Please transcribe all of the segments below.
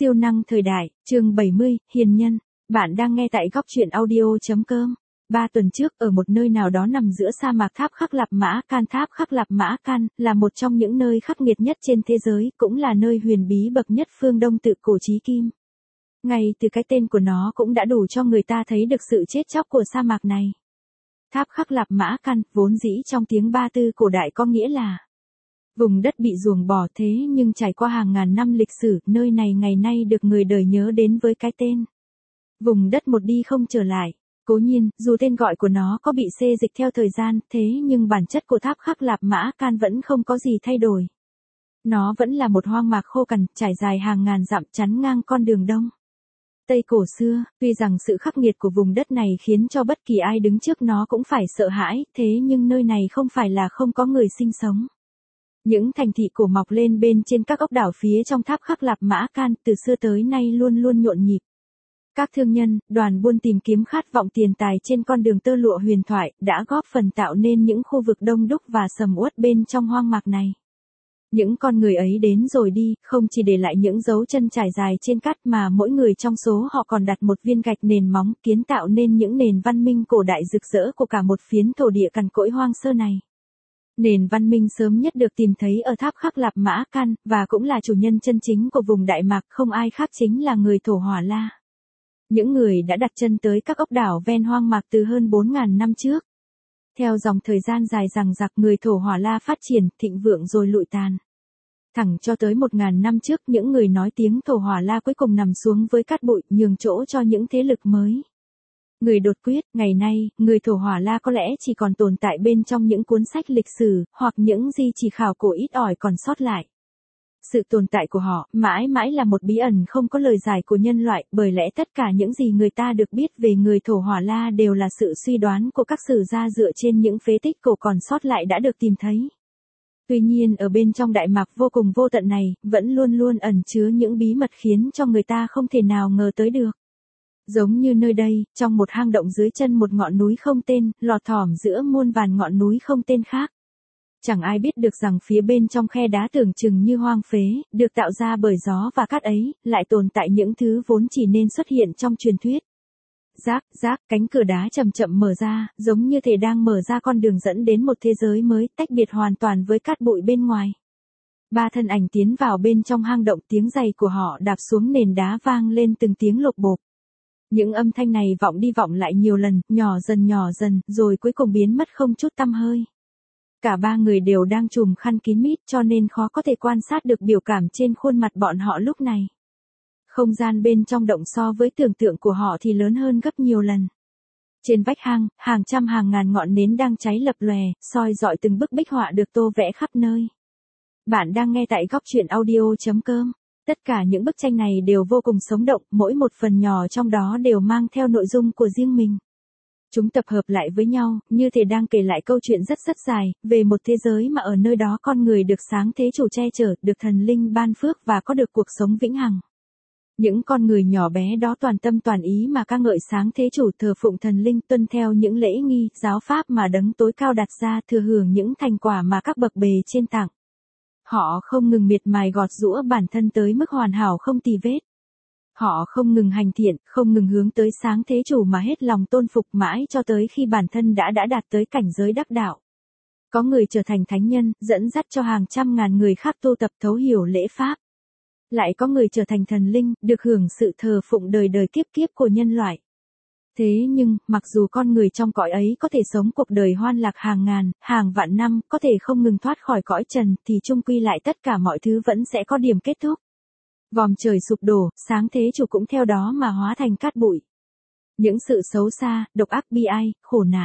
Siêu năng thời đại, chương 70, hiền nhân. Bạn đang nghe tại góc truyện audio.com. 3 tuần trước, ở một nơi nào đó nằm giữa sa mạc, tháp Khắc Lạp Mã Can. Tháp Khắc Lạp Mã Can là một trong những nơi khắc nghiệt nhất trên thế giới, cũng là nơi huyền bí bậc nhất phương Đông tự cổ chí kim. Ngay từ cái tên của nó cũng đã đủ cho người ta thấy được sự chết chóc của sa mạc này. Tháp Khắc Lạp Mã Can, vốn dĩ trong tiếng Ba Tư cổ đại có nghĩa là vùng đất bị ruồng bỏ, thế nhưng trải qua hàng ngàn năm lịch sử, nơi này ngày nay được người đời nhớ đến với cái tên vùng đất một đi không trở lại. Cố nhiên, dù tên gọi của nó có bị xê dịch theo thời gian, thế nhưng bản chất của tháp Khắc Lạp Mã Can vẫn không có gì thay đổi. Nó vẫn là một hoang mạc khô cằn, trải dài hàng ngàn dặm, chắn ngang con đường Đông Tây cổ xưa. Tuy rằng sự khắc nghiệt của vùng đất này khiến cho bất kỳ ai đứng trước nó cũng phải sợ hãi, thế nhưng nơi này không phải là không có người sinh sống. Những thành thị cổ mọc lên bên trên các ốc đảo phía trong tháp Khắc Lạp Mã Can, từ xưa tới nay luôn luôn nhộn nhịp. Các thương nhân, đoàn buôn tìm kiếm khát vọng tiền tài trên con đường tơ lụa huyền thoại, đã góp phần tạo nên những khu vực đông đúc và sầm uất bên trong hoang mạc này. Những con người ấy đến rồi đi, không chỉ để lại những dấu chân trải dài trên cát, mà mỗi người trong số họ còn đặt một viên gạch nền móng, kiến tạo nên những nền văn minh cổ đại rực rỡ của cả một phiến thổ địa cằn cỗi hoang sơ này. Nền văn minh sớm nhất được tìm thấy ở tháp Khắc Lạp Mã Can, và cũng là chủ nhân chân chính của vùng Đại Mạc, không ai khác chính là người Thổ Hỏa La. Những người đã đặt chân tới các ốc đảo ven hoang mạc từ hơn 4.000 năm trước. Theo dòng thời gian dài dằng dặc, người Thổ Hỏa La phát triển, thịnh vượng rồi lụi tàn. Thẳng cho tới 1.000 năm trước, những người nói tiếng Thổ Hỏa La cuối cùng nằm xuống với cát bụi, nhường chỗ cho những thế lực mới. Người đột quyết. Ngày nay, người Thổ Hỏa La có lẽ chỉ còn tồn tại bên trong những cuốn sách lịch sử, hoặc những di chỉ khảo cổ ít ỏi còn sót lại. Sự tồn tại của họ, mãi mãi là một bí ẩn không có lời giải của nhân loại, bởi lẽ tất cả những gì người ta được biết về người Thổ Hỏa La đều là sự suy đoán của các sử gia dựa trên những phế tích cổ còn sót lại đã được tìm thấy. Tuy nhiên ở bên trong Đại Mạc vô cùng vô tận này, vẫn luôn luôn ẩn chứa những bí mật khiến cho người ta không thể nào ngờ tới được. Giống như nơi đây, trong một hang động dưới chân một ngọn núi không tên, lọt thỏm giữa muôn vàn ngọn núi không tên khác. Chẳng ai biết được rằng phía bên trong khe đá tưởng chừng như hoang phế, được tạo ra bởi gió và cát ấy, lại tồn tại những thứ vốn chỉ nên xuất hiện trong truyền thuyết. Rác, cánh cửa đá chậm chậm mở ra, giống như thể đang mở ra con đường dẫn đến một thế giới mới, tách biệt hoàn toàn với cát bụi bên ngoài. 3 thân ảnh tiến vào bên trong hang động, tiếng giày của họ đạp xuống nền đá vang lên từng tiếng lộp bộp. Những âm thanh này vọng đi vọng lại nhiều lần, nhỏ dần, rồi cuối cùng biến mất không chút tăm hơi. Cả 3 người đều đang trùm khăn kín mít, cho nên khó có thể quan sát được biểu cảm trên khuôn mặt bọn họ lúc này. Không gian bên trong động so với tưởng tượng của họ thì lớn hơn gấp nhiều lần. Trên vách hang, hàng trăm hàng ngàn ngọn nến đang cháy lập lòe, soi rọi từng bức bích họa được tô vẽ khắp nơi. Bạn đang nghe tại góc truyện audio.com. Tất cả những bức tranh này đều vô cùng sống động, mỗi một phần nhỏ trong đó đều mang theo nội dung của riêng mình. Chúng tập hợp lại với nhau, như thể đang kể lại câu chuyện rất dài, về một thế giới mà ở nơi đó con người được sáng thế chủ che chở, được thần linh ban phước và có được cuộc sống vĩnh hằng. Những con người nhỏ bé đó toàn tâm toàn ý mà ca ngợi sáng thế chủ, thờ phụng thần linh, tuân theo những lễ nghi, giáo pháp mà đấng tối cao đặt ra, thừa hưởng những thành quả mà các bậc bề trên tặng. Họ không ngừng miệt mài gọt giũa bản thân tới mức hoàn hảo không tì vết. Họ không ngừng hành thiện, không ngừng hướng tới sáng thế chủ mà hết lòng tôn phục mãi cho tới khi bản thân đã đạt tới cảnh giới đắc đạo. Có người trở thành thánh nhân, dẫn dắt cho hàng trăm ngàn người khác tu tập thấu hiểu lễ pháp. Lại có người trở thành thần linh, được hưởng sự thờ phụng đời đời kiếp kiếp của nhân loại. Thế nhưng, mặc dù con người trong cõi ấy có thể sống cuộc đời hoan lạc hàng ngàn, hàng vạn năm, có thể không ngừng thoát khỏi cõi trần, thì chung quy lại tất cả mọi thứ vẫn sẽ có điểm kết thúc. Vòm trời sụp đổ, sáng thế chủ cũng theo đó mà hóa thành cát bụi. Những sự xấu xa, độc ác, bi ai, khổ nạn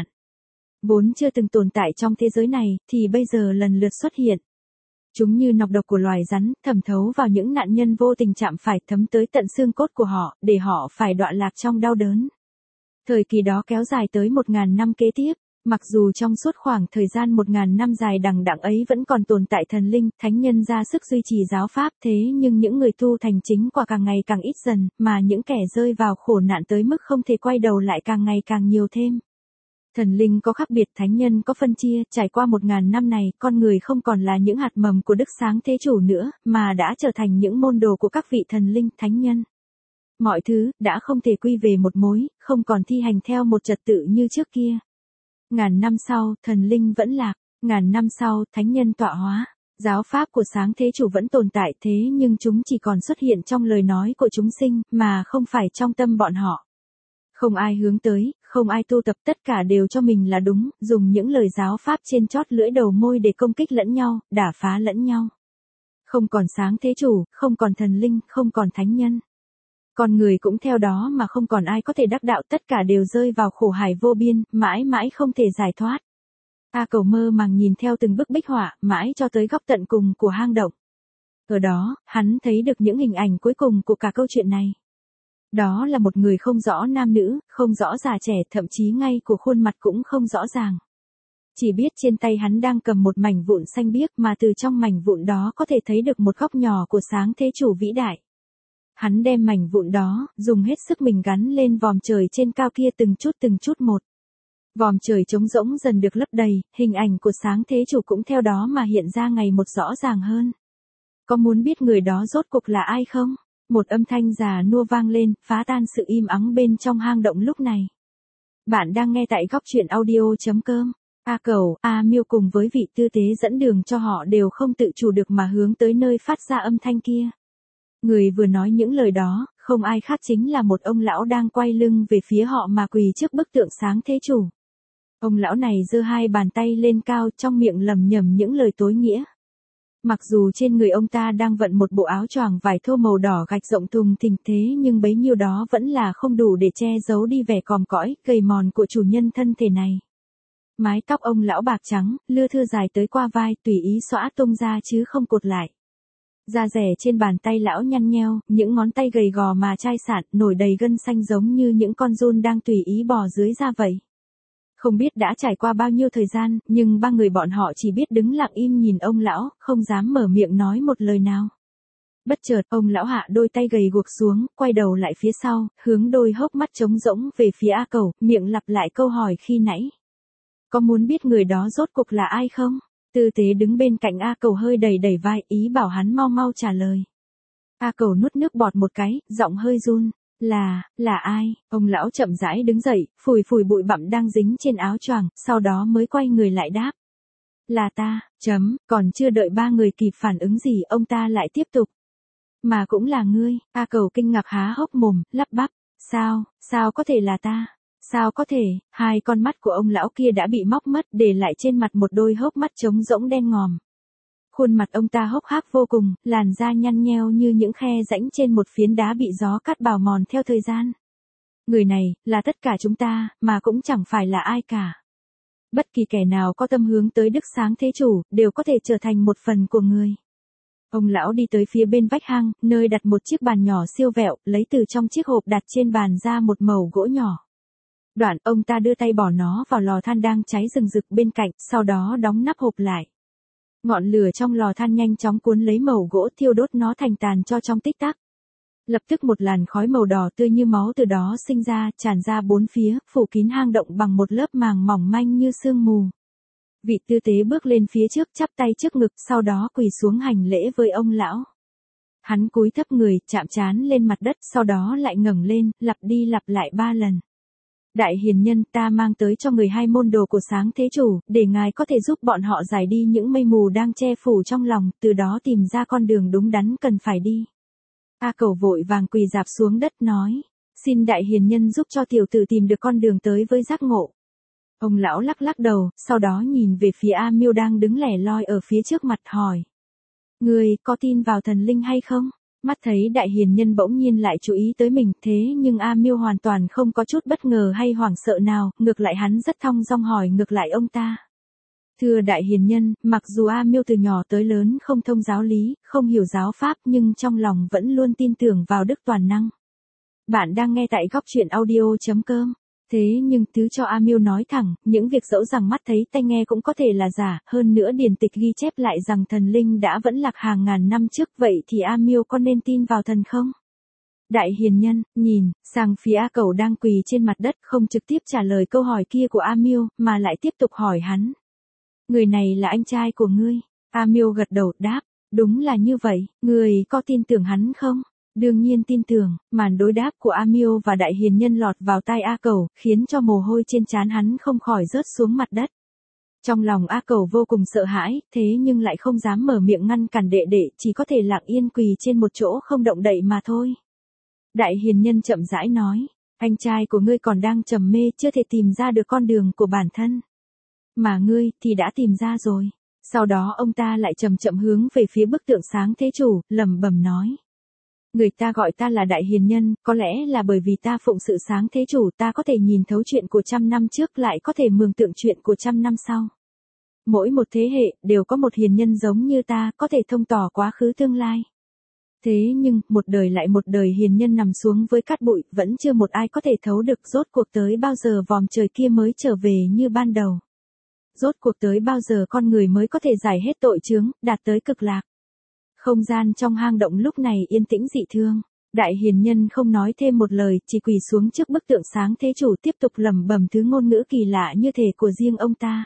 vốn chưa từng tồn tại trong thế giới này, thì bây giờ lần lượt xuất hiện. Chúng như nọc độc của loài rắn, thẩm thấu vào những nạn nhân vô tình chạm phải, thấm tới tận xương cốt của họ, để họ phải đọa lạc trong đau đớn. Thời kỳ đó kéo dài tới 1.000 năm kế tiếp. Mặc dù trong suốt khoảng thời gian 1.000 năm dài đằng đẵng ấy vẫn còn tồn tại thần linh, thánh nhân ra sức duy trì giáo pháp, thế nhưng những người tu thành chính quả càng ngày càng ít dần, mà những kẻ rơi vào khổ nạn tới mức không thể quay đầu lại càng ngày càng nhiều thêm. Thần linh có khác biệt, thánh nhân có phân chia, trải qua 1000 năm này, con người không còn là những hạt mầm của Đức Sáng Thế Chủ nữa, mà đã trở thành những môn đồ của các vị thần linh, thánh nhân. Mọi thứ, đã không thể quy về một mối, không còn thi hành theo một trật tự như trước kia. Ngàn năm sau, thần linh vẫn lạc, ngàn năm sau, thánh nhân tọa hóa. Giáo pháp của Sáng Thế Chủ vẫn tồn tại thế nhưng chúng chỉ còn xuất hiện trong lời nói của chúng sinh, mà không phải trong tâm bọn họ. Không ai hướng tới, không ai tu tập, tất cả đều cho mình là đúng, dùng những lời giáo pháp trên chót lưỡi đầu môi để công kích lẫn nhau, đả phá lẫn nhau. Không còn Sáng Thế Chủ, không còn thần linh, không còn thánh nhân. Con người cũng theo đó mà không còn ai có thể đắc đạo, tất cả đều rơi vào khổ hải vô biên, mãi mãi không thể giải thoát. A Cầu mơ màng nhìn theo từng bức bích họa, mãi cho tới góc tận cùng của hang động. Ở đó, hắn thấy được những hình ảnh cuối cùng của cả câu chuyện này. Đó là một người không rõ nam nữ, không rõ già trẻ, thậm chí ngay của khuôn mặt cũng không rõ ràng. Chỉ biết trên tay hắn đang cầm một mảnh vụn xanh biếc mà từ trong mảnh vụn đó có thể thấy được một góc nhỏ của Sáng Thế Chủ vĩ đại. Hắn đem mảnh vụn đó, dùng hết sức mình gắn lên vòm trời trên cao kia từng chút một. Vòm trời trống rỗng dần được lấp đầy, hình ảnh của Sáng Thế Chủ cũng theo đó mà hiện ra ngày một rõ ràng hơn. Có muốn biết người đó rốt cuộc là ai không? Một âm thanh già nua vang lên, phá tan sự im ắng bên trong hang động lúc này. Bạn đang nghe tại góc truyện audio.com. A Cầu, A Miêu cùng với vị tư tế dẫn đường cho họ đều không tự chủ được mà hướng tới nơi phát ra âm thanh kia. Người vừa nói những lời đó, không ai khác chính là một ông lão đang quay lưng về phía họ mà quỳ trước bức tượng Sáng Thế Chủ. Ông lão này giơ hai bàn tay lên cao, trong miệng lẩm nhẩm những lời tối nghĩa. Mặc dù trên người ông ta đang vận một bộ áo choàng vải thô màu đỏ gạch rộng thùng thình thế nhưng bấy nhiêu đó vẫn là không đủ để che giấu đi vẻ còm cõi, gầy mòn của chủ nhân thân thể này. Mái tóc ông lão bạc trắng, lưa thưa dài tới qua vai, tùy ý xõa tung ra chứ không cột lại. Da rẻ trên bàn tay lão nhăn nheo, những ngón tay gầy gò mà chai sạn, nổi đầy gân xanh giống như những con giun đang tùy ý bò dưới da vậy. Không biết đã trải qua bao nhiêu thời gian, nhưng ba người bọn họ chỉ biết đứng lặng im nhìn ông lão, không dám mở miệng nói một lời nào. Bất chợt, ông lão hạ đôi tay gầy guộc xuống, quay đầu lại phía sau, hướng đôi hốc mắt trống rỗng về phía A Cầu, miệng lặp lại câu hỏi khi nãy. Có muốn biết người đó rốt cuộc là ai không? Tư tế đứng bên cạnh A Cầu hơi đẩy vai, ý bảo hắn mau mau trả lời. A Cầu nuốt nước bọt một cái, giọng hơi run. Là ai? Ông lão chậm rãi đứng dậy, phủi bụi bặm đang dính trên áo choàng, sau đó mới quay người lại đáp. Là ta, còn chưa đợi ba người kịp phản ứng gì, ông ta lại tiếp tục. Mà cũng là ngươi. A Cầu kinh ngạc há hốc mồm, lắp bắp. Sao có thể là ta? Sao có thể? Hai con mắt của ông lão kia đã bị móc mất, để lại trên mặt một đôi hốc mắt trống rỗng đen ngòm. Khuôn mặt ông ta hốc hác vô cùng, làn da nhăn nheo như những khe rãnh trên một phiến đá bị gió cắt bào mòn theo thời gian. Người này, là tất cả chúng ta, mà cũng chẳng phải là ai cả. Bất kỳ kẻ nào có tâm hướng tới Đức Sáng Thế Chủ, đều có thể trở thành một phần của người. Ông lão đi tới phía bên vách hang, nơi đặt một chiếc bàn nhỏ siêu vẹo, lấy từ trong chiếc hộp đặt trên bàn ra một mẩu gỗ nhỏ. Đoạn, ông ta đưa tay bỏ nó vào lò than đang cháy rừng rực bên cạnh, sau đó đóng nắp hộp lại. Ngọn lửa trong lò than nhanh chóng cuốn lấy mẩu gỗ, thiêu đốt nó thành tàn cho trong tích tắc. Lập tức một làn khói màu đỏ tươi như máu từ đó sinh ra, tràn ra bốn phía, phủ kín hang động bằng một lớp màng mỏng manh như sương mù. Vị tư tế bước lên phía trước, chắp tay trước ngực, sau đó quỳ xuống hành lễ với ông lão. Hắn cúi thấp người, chạm trán lên mặt đất, sau đó lại ngẩng lên, lặp đi lặp lại 3 lần. Đại hiền nhân, ta mang tới cho người 2 môn đồ của Sáng Thế Chủ, để ngài có thể giúp bọn họ giải đi những mây mù đang che phủ trong lòng, từ đó tìm ra con đường đúng đắn cần phải đi. A Cầu vội vàng quỳ rạp xuống đất nói, xin đại hiền nhân giúp cho tiểu tử tìm được con đường tới với giác ngộ. Ông lão lắc đầu, sau đó nhìn về phía A Miêu đang đứng lẻ loi ở phía trước mặt hỏi. Ngươi có tin vào thần linh hay không? Mắt thấy đại hiền nhân bỗng nhiên lại chú ý tới mình, thế nhưng A Miêu hoàn toàn không có chút bất ngờ hay hoảng sợ nào, ngược lại hắn rất thong dong hỏi ngược lại ông ta. Thưa đại hiền nhân, mặc dù A Miêu từ nhỏ tới lớn không thông giáo lý, không hiểu giáo pháp nhưng trong lòng vẫn luôn tin tưởng vào đức toàn năng. Bạn đang nghe tại góc truyện audio.com. Thế nhưng thứ cho A Miêu nói thẳng, những việc dẫu rằng mắt thấy tai nghe cũng có thể là giả, hơn nữa điển tịch ghi chép lại rằng thần linh đã vẫn lạc hàng ngàn năm trước, vậy thì A Miêu có nên tin vào thần không? Đại hiền nhân, nhìn, sang phía A Cẩu đang quỳ trên mặt đất không trực tiếp trả lời câu hỏi kia của A Miêu, mà lại tiếp tục hỏi hắn. Người này là anh trai của ngươi. A Miêu gật đầu đáp, đúng là như vậy, ngươi có tin tưởng hắn không? Đương nhiên tin tưởng, màn đối đáp của A Miêu và đại hiền nhân lọt vào tai A Cẩu, khiến cho mồ hôi trên trán hắn không khỏi rớt xuống mặt đất. Trong lòng A Cẩu vô cùng sợ hãi, thế nhưng lại không dám mở miệng ngăn cản đệ đệ, chỉ có thể lặng yên quỳ trên một chỗ không động đậy mà thôi. Đại hiền nhân chậm rãi nói, anh trai của ngươi còn đang trầm mê chưa thể tìm ra được con đường của bản thân. Mà ngươi thì đã tìm ra rồi. Sau đó ông ta lại chậm chậm hướng về phía bức tượng sáng thế chủ, lẩm bẩm nói. Người ta gọi ta là đại hiền nhân, có lẽ là bởi vì ta phụng sự sáng thế chủ, ta có thể nhìn thấu chuyện của 100 năm trước lại có thể mường tượng chuyện của 100 năm sau. Mỗi một thế hệ đều có một hiền nhân giống như ta, có thể thông tỏ quá khứ tương lai. Thế nhưng, một đời lại một đời hiền nhân nằm xuống với cát bụi, vẫn chưa một ai có thể thấu được rốt cuộc tới bao giờ vòm trời kia mới trở về như ban đầu. Rốt cuộc tới bao giờ con người mới có thể giải hết tội chướng, đạt tới cực lạc. Không gian trong hang động lúc này yên tĩnh dị thương. Đại hiền nhân không nói thêm một lời, chỉ quỳ xuống trước bức tượng sáng thế chủ tiếp tục lẩm bẩm thứ ngôn ngữ kỳ lạ như thể của riêng ông ta.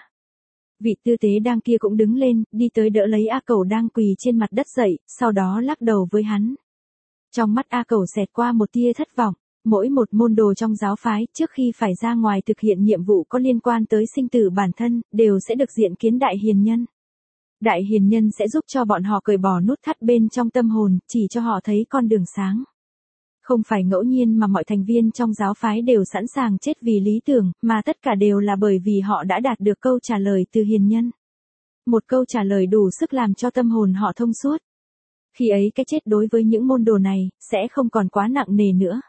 Vị tư tế đang kia cũng đứng lên, đi tới đỡ lấy A Cẩu đang quỳ trên mặt đất dậy, sau đó lắc đầu với hắn. Trong mắt A Cẩu xẹt qua một tia thất vọng. Mỗi một môn đồ trong giáo phái, trước khi phải ra ngoài thực hiện nhiệm vụ có liên quan tới sinh tử bản thân, đều sẽ được diện kiến đại hiền nhân. Đại hiền nhân sẽ giúp cho bọn họ cởi bỏ nút thắt bên trong tâm hồn, chỉ cho họ thấy con đường sáng. Không phải ngẫu nhiên mà mọi thành viên trong giáo phái đều sẵn sàng chết vì lý tưởng, mà tất cả đều là bởi vì họ đã đạt được câu trả lời từ hiền nhân. Một câu trả lời đủ sức làm cho tâm hồn họ thông suốt. Khi ấy cái chết đối với những môn đồ này, sẽ không còn quá nặng nề nữa.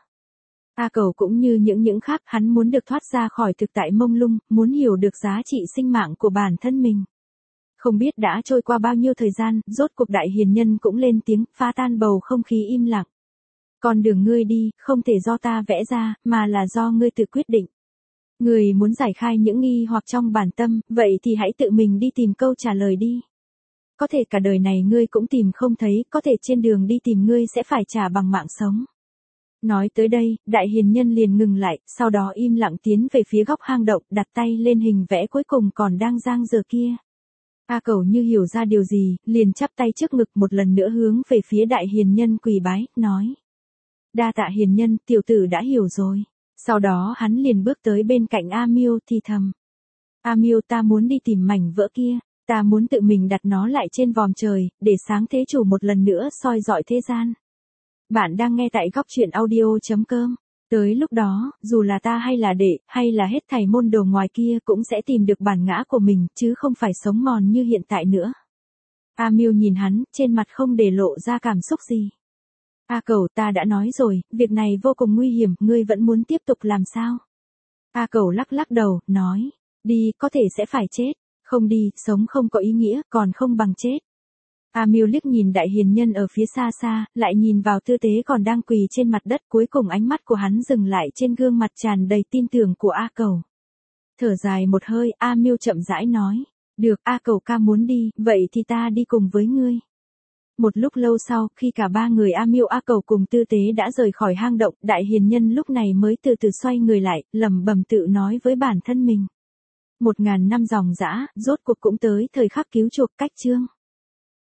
A Cẩu cũng như những khác, hắn muốn được thoát ra khỏi thực tại mông lung, muốn hiểu được giá trị sinh mạng của bản thân mình. Không biết đã trôi qua bao nhiêu thời gian, rốt cuộc đại hiền nhân cũng lên tiếng, phá tan bầu không khí im lặng. Con đường ngươi đi, không thể do ta vẽ ra, mà là do ngươi tự quyết định. Ngươi muốn giải khai những nghi hoặc trong bản tâm, vậy thì hãy tự mình đi tìm câu trả lời đi. Có thể cả đời này ngươi cũng tìm không thấy, có thể trên đường đi tìm ngươi sẽ phải trả bằng mạng sống. Nói tới đây, đại hiền nhân liền ngừng lại, sau đó im lặng tiến về phía góc hang động, đặt tay lên hình vẽ cuối cùng còn đang dang dở kia. A Cẩu như hiểu ra điều gì, liền chắp tay trước ngực một lần nữa hướng về phía đại hiền nhân quỳ bái, nói. Đa tạ hiền nhân, tiểu tử đã hiểu rồi. Sau đó hắn liền bước tới bên cạnh A Miêu thì thầm. A Miêu, ta muốn đi tìm mảnh vỡ kia, ta muốn tự mình đặt nó lại trên vòm trời, để sáng thế chủ một lần nữa soi dọi thế gian. Bạn đang nghe tại góc truyện audio.com. Tới lúc đó, dù là ta hay là đệ, hay là hết thảy môn đồ ngoài kia cũng sẽ tìm được bản ngã của mình, chứ không phải sống mòn như hiện tại nữa. A Miêu nhìn hắn, trên mặt không để lộ ra cảm xúc gì. A Cẩu, ta đã nói rồi, việc này vô cùng nguy hiểm, ngươi vẫn muốn tiếp tục làm sao? A Cẩu lắc lắc đầu, nói, đi, có thể sẽ phải chết, không đi, sống không có ý nghĩa, còn không bằng chết. A Miêu liếc nhìn đại hiền nhân ở phía xa xa, lại nhìn vào tư tế còn đang quỳ trên mặt đất, cuối cùng ánh mắt của hắn dừng lại trên gương mặt tràn đầy tin tưởng của A Cẩu. Thở dài một hơi, A Miêu chậm rãi nói, được, A Cẩu ca muốn đi, vậy thì ta đi cùng với ngươi. Một lúc lâu sau, khi cả ba người A Miêu A Cẩu cùng tư tế đã rời khỏi hang động, đại hiền nhân lúc này mới từ từ xoay người lại, lẩm bẩm tự nói với bản thân mình. 1000 năm dòng dã, rốt cuộc cũng tới thời khắc cứu chuộc cách chương.